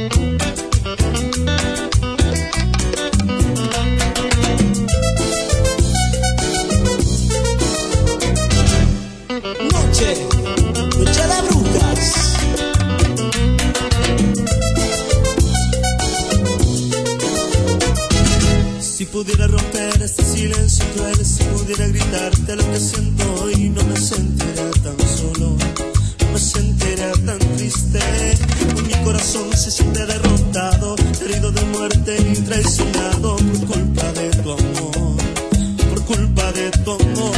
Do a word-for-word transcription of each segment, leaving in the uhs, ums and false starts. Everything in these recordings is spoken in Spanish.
Si pudiera romper este silencio cruel, si pudiera gritarte lo que siento hoy, no me sentiría tan solo, no me sentiría tan triste. Mi corazón se siente derrotado, herido de muerte y traicionado por culpa de tu amor, por culpa de tu amor.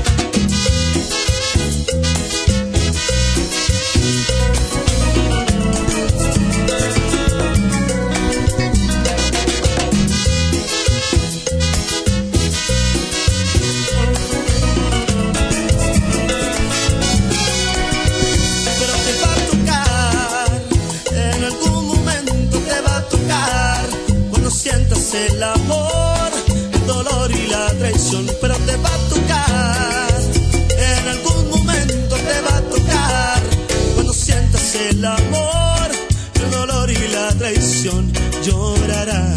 El amor, el dolor y la traición, pero te va a tocar, en algún momento te va a tocar, cuando sientas el amor, el dolor y la traición, llorarás.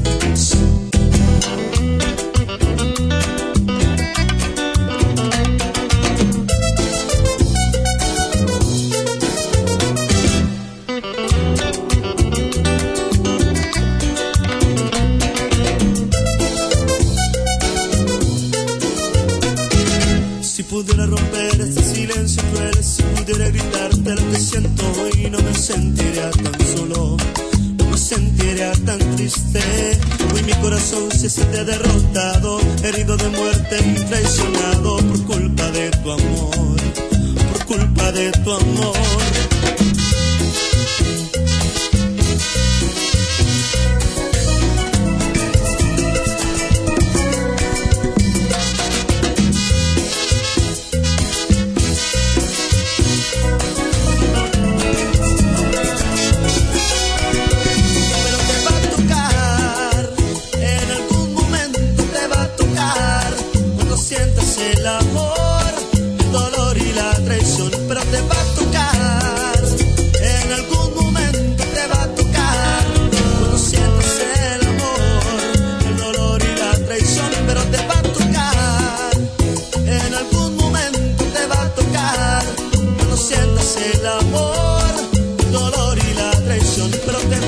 Si pudiera romper este silencio cruel, si pudiera gritarte lo que siento hoy, no me sentiría tan solo, no me sentiría tan triste. Hoy mi corazón se siente derrotado, herido de muerte y traicionado por culpa de tu amor, por culpa de tu amor. El amor, el dolor y la traición, pero te va a tocar, en algún momento te va a tocar, cuando sientas el amor, el dolor y la traición, pero te va a tocar, en algún momento te va a tocar, cuando sientas el amor, el dolor y la traición, pero te